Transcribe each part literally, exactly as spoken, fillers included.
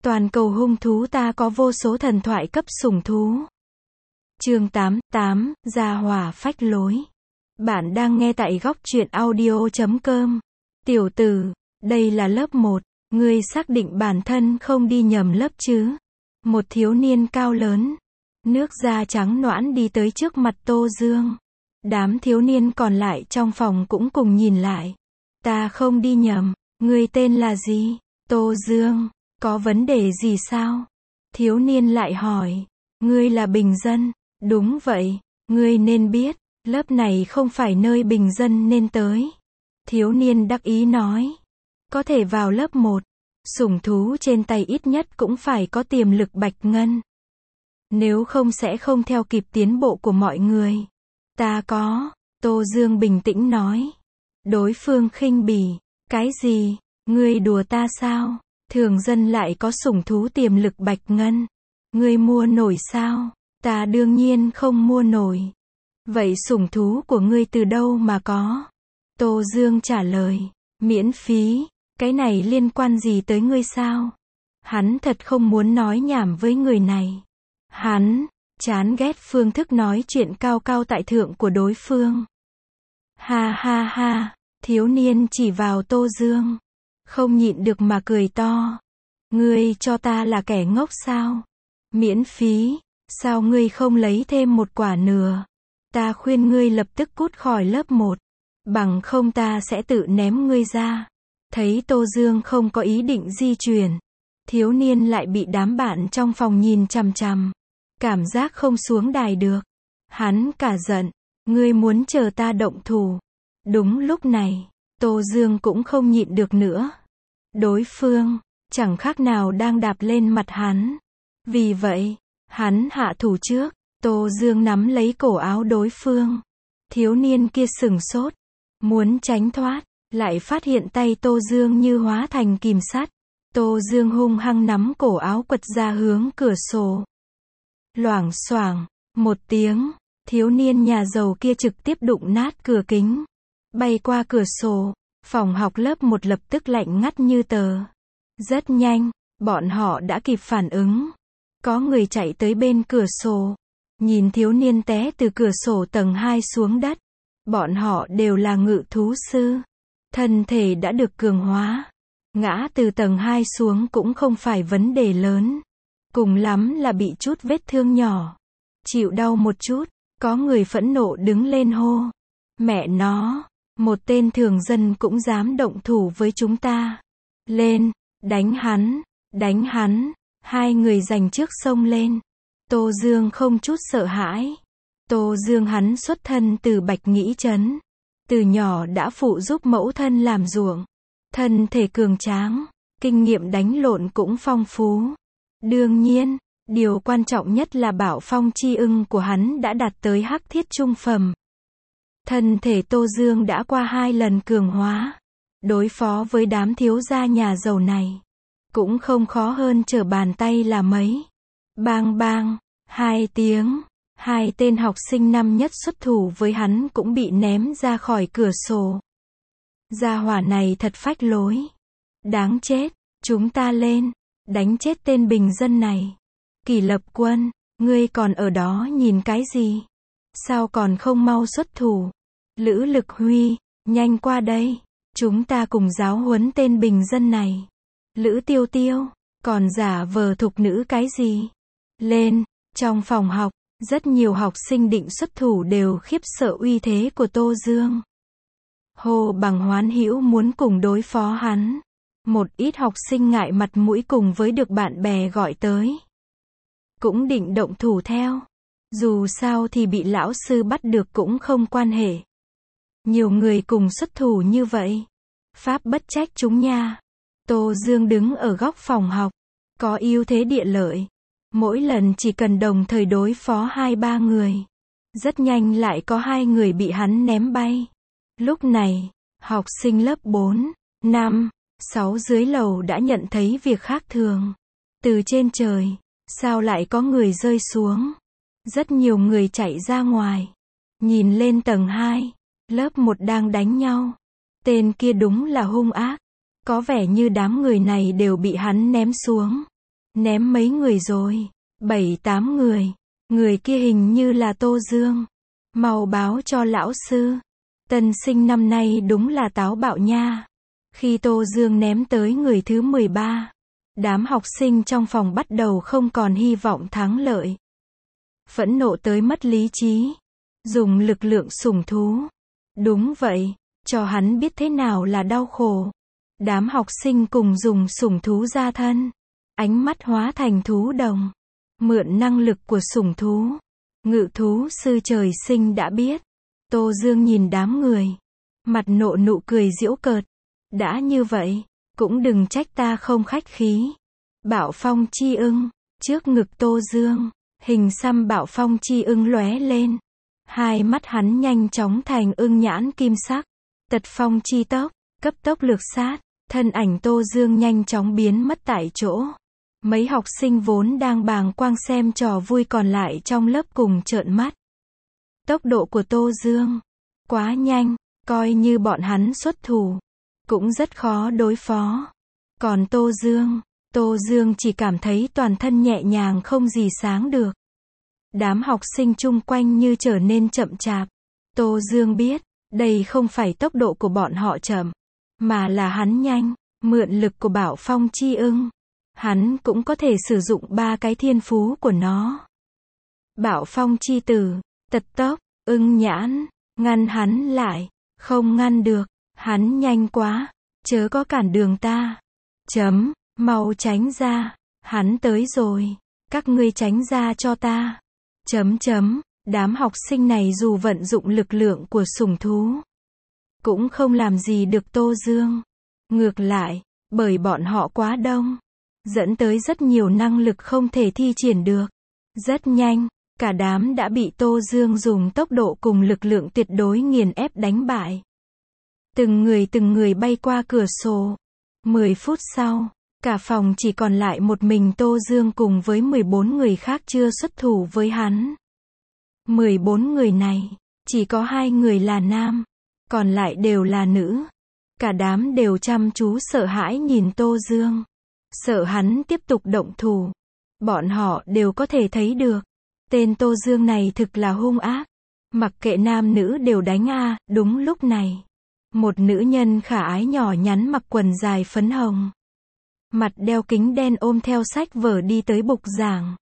Toàn cầu hung thú ta có vô số thần thoại cấp sủng thú. Chương tám, tám, Gia hỏa phách lối. Bạn đang nghe tại góc truyện audio chấm com. Tiểu tử, đây là lớp một, ngươi xác định bản thân không đi nhầm lớp chứ? Một thiếu niên cao lớn, nước da trắng nõn đi tới trước mặt Tô Dương. Đám thiếu niên còn lại trong phòng cũng cùng nhìn lại. Ta không đi nhầm, ngươi tên là gì? Tô Dương, có vấn đề gì sao? Thiếu niên lại hỏi, ngươi là bình dân? Đúng vậy, ngươi nên biết, lớp này không phải nơi bình dân nên tới. Thiếu niên đắc ý nói, có thể vào lớp một, sủng thú trên tay ít nhất cũng phải có tiềm lực bạch ngân. Nếu không sẽ không theo kịp tiến bộ của mọi người. Ta có, Tô Dương bình tĩnh nói. Đối phương khinh bỉ, cái gì, ngươi đùa ta sao? Thường dân lại có sủng thú tiềm lực bạch ngân. Ngươi mua nổi sao? Ta đương nhiên không mua nổi. Vậy sủng thú của ngươi từ đâu mà có? Tô Dương trả lời, miễn phí, cái này liên quan gì tới ngươi sao? Hắn thật không muốn nói nhảm với người này. Hắn chán ghét phương thức nói chuyện cao cao tại thượng của đối phương. Ha ha ha, thiếu niên chỉ vào Tô Dương, không nhịn được mà cười to. Ngươi cho ta là kẻ ngốc sao? Miễn phí, sao ngươi không lấy thêm một quả nừa? Ta khuyên ngươi lập tức cút khỏi lớp một, bằng không ta sẽ tự ném ngươi ra. Thấy Tô Dương không có ý định di chuyển, thiếu niên lại bị đám bạn trong phòng nhìn chằm chằm. Cảm giác không xuống đài được. Hắn cả giận, ngươi muốn chờ ta động thủ. Đúng lúc này, Tô Dương cũng không nhịn được nữa. Đối phương, chẳng khác nào đang đạp lên mặt hắn. Vì vậy, hắn hạ thủ trước. Tô Dương nắm lấy cổ áo đối phương. Thiếu niên kia sửng sốt, muốn tránh thoát, lại phát hiện tay Tô Dương như hóa thành kìm sắt. Tô Dương hung hăng nắm cổ áo quật ra hướng cửa sổ. Loảng xoảng, một tiếng, thiếu niên nhà giàu kia trực tiếp đụng nát cửa kính, bay qua cửa sổ. Phòng học lớp một lập tức lạnh ngắt như tờ. Rất nhanh, bọn họ đã kịp phản ứng. Có người chạy tới bên cửa sổ, nhìn thiếu niên té từ cửa sổ tầng hai xuống đất. Bọn họ đều là ngự thú sư, thân thể đã được cường hóa. Ngã từ tầng hai xuống cũng không phải vấn đề lớn. Cùng lắm là bị chút vết thương nhỏ, chịu đau một chút. Có người phẫn nộ đứng lên hô, mẹ nó, một tên thường dân cũng dám động thủ với chúng ta. Lên, đánh hắn, đánh hắn. Hai người giành trước xông lên. Tô Dương không chút sợ hãi. Tô Dương hắn xuất thân từ Bạch Nghĩ Trấn, từ nhỏ đã phụ giúp mẫu thân làm ruộng, thân thể cường tráng, kinh nghiệm đánh lộn cũng phong phú. Đương nhiên, điều quan trọng nhất là bảo phong chi ưng của hắn đã đạt tới hắc thiết trung phẩm. Thân thể Tô Dương đã qua hai lần cường hóa. Đối phó với đám thiếu gia nhà giàu này, cũng không khó hơn trở bàn tay là mấy. Bang bang, hai tiếng, hai tên học sinh năm nhất xuất thủ với hắn cũng bị ném ra khỏi cửa sổ. Gia hỏa này thật phách lối. Đáng chết, chúng ta lên, đánh chết tên bình dân này. Kỷ Lập Quân, ngươi còn ở đó nhìn cái gì? Sao còn không mau xuất thủ? Lữ Lực Huy, nhanh qua đây, chúng ta cùng giáo huấn tên bình dân này. Lữ Tiêu Tiêu, còn giả vờ thục nữ cái gì? Lên, trong phòng học, rất nhiều học sinh định xuất thủ đều khiếp sợ uy thế của Tô Dương. Hồ Bằng Hoán Hữu muốn cùng đối phó hắn. Một ít học sinh ngại mặt mũi cùng với được bạn bè gọi tới, cũng định động thủ theo. Dù sao thì bị lão sư bắt được cũng không quan hệ. Nhiều người cùng xuất thủ như vậy, pháp bất trách chúng nha. Tô Dương đứng ở góc phòng học, có ưu thế địa lợi. Mỗi lần chỉ cần đồng thời đối phó hai ba người, rất nhanh lại có hai người bị hắn ném bay. Lúc này, học sinh lớp bốn, năm, sáu dưới lầu đã nhận thấy việc khác thường. Từ trên trời, sao lại có người rơi xuống? Rất nhiều người chạy ra ngoài, nhìn lên tầng hai, lớp một đang đánh nhau. Tên kia đúng là hung ác, có vẻ như đám người này đều bị hắn ném xuống. Ném mấy người rồi? Bảy tám người. Người kia hình như là Tô Dương. Mau báo cho lão sư. Tân sinh năm nay đúng là táo bạo nha. Khi Tô Dương ném tới người thứ mười ba, đám học sinh trong phòng bắt đầu không còn hy vọng thắng lợi. Phẫn nộ tới mất lý trí. Dùng lực lượng sủng thú. Đúng vậy, cho hắn biết thế nào là đau khổ. Đám học sinh cùng dùng sủng thú ra thân. Ánh mắt hóa thành thú đồng. Mượn năng lực của sủng thú. Ngự thú sư trời sinh đã biết. Tô Dương nhìn đám người. Mặt nộ nụ cười giễu cợt. Đã như vậy, cũng đừng trách ta không khách khí. Bạo phong chi ưng. Trước ngực Tô Dương, hình xăm bạo phong chi ưng lóe lên. Hai mắt hắn nhanh chóng thành ưng nhãn kim sắc. Tật phong chi tốc, cấp tốc lược sát. Thân ảnh Tô Dương nhanh chóng biến mất tại chỗ. Mấy học sinh vốn đang bàng quang xem trò vui còn lại trong lớp cùng trợn mắt. Tốc độ của Tô Dương quá nhanh, coi như bọn hắn xuất thủ cũng rất khó đối phó. Còn Tô Dương, Tô Dương chỉ cảm thấy toàn thân nhẹ nhàng không gì sáng được. Đám học sinh chung quanh như trở nên chậm chạp. Tô Dương biết, đây không phải tốc độ của bọn họ chậm, mà là hắn nhanh, mượn lực của Bảo Phong Chi Ưng. Hắn cũng có thể sử dụng ba cái thiên phú của nó. Bảo Phong Chi Tử, Tật Tốc, Ưng Nhãn, ngăn hắn lại, không ngăn được, hắn nhanh quá, chớ có cản đường ta. Chấm, mau tránh ra, hắn tới rồi, các ngươi tránh ra cho ta. Chấm chấm, đám học sinh này dù vận dụng lực lượng của sủng thú, cũng không làm gì được Tô Dương. Ngược lại, bởi bọn họ quá đông, dẫn tới rất nhiều năng lực không thể thi triển được. Rất nhanh, cả đám đã bị Tô Dương dùng tốc độ cùng lực lượng tuyệt đối nghiền ép đánh bại. Từng người từng người bay qua cửa sổ. Mười phút sau, cả phòng chỉ còn lại một mình Tô Dương cùng với mười bốn người khác chưa xuất thủ với hắn. mười bốn người này, chỉ có hai người là nam, còn lại đều là nữ. Cả đám đều chăm chú sợ hãi nhìn Tô Dương. Sợ hắn tiếp tục động thủ. Bọn họ đều có thể thấy được. Tên Tô Dương này thực là hung ác. Mặc kệ nam nữ đều đánh a. Đúng lúc này, một nữ nhân khả ái nhỏ nhắn mặc quần dài phấn hồng, mặt đeo kính đen ôm theo sách vở đi tới bục giảng.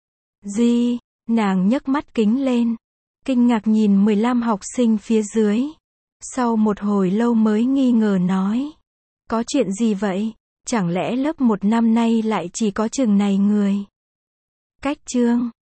Gì? Nàng nhấc mắt kính lên, kinh ngạc nhìn mười lăm học sinh phía dưới. Sau một hồi lâu mới nghi ngờ nói. Có chuyện gì vậy? Chẳng lẽ lớp một năm nay lại chỉ có chừng này người? Cách chương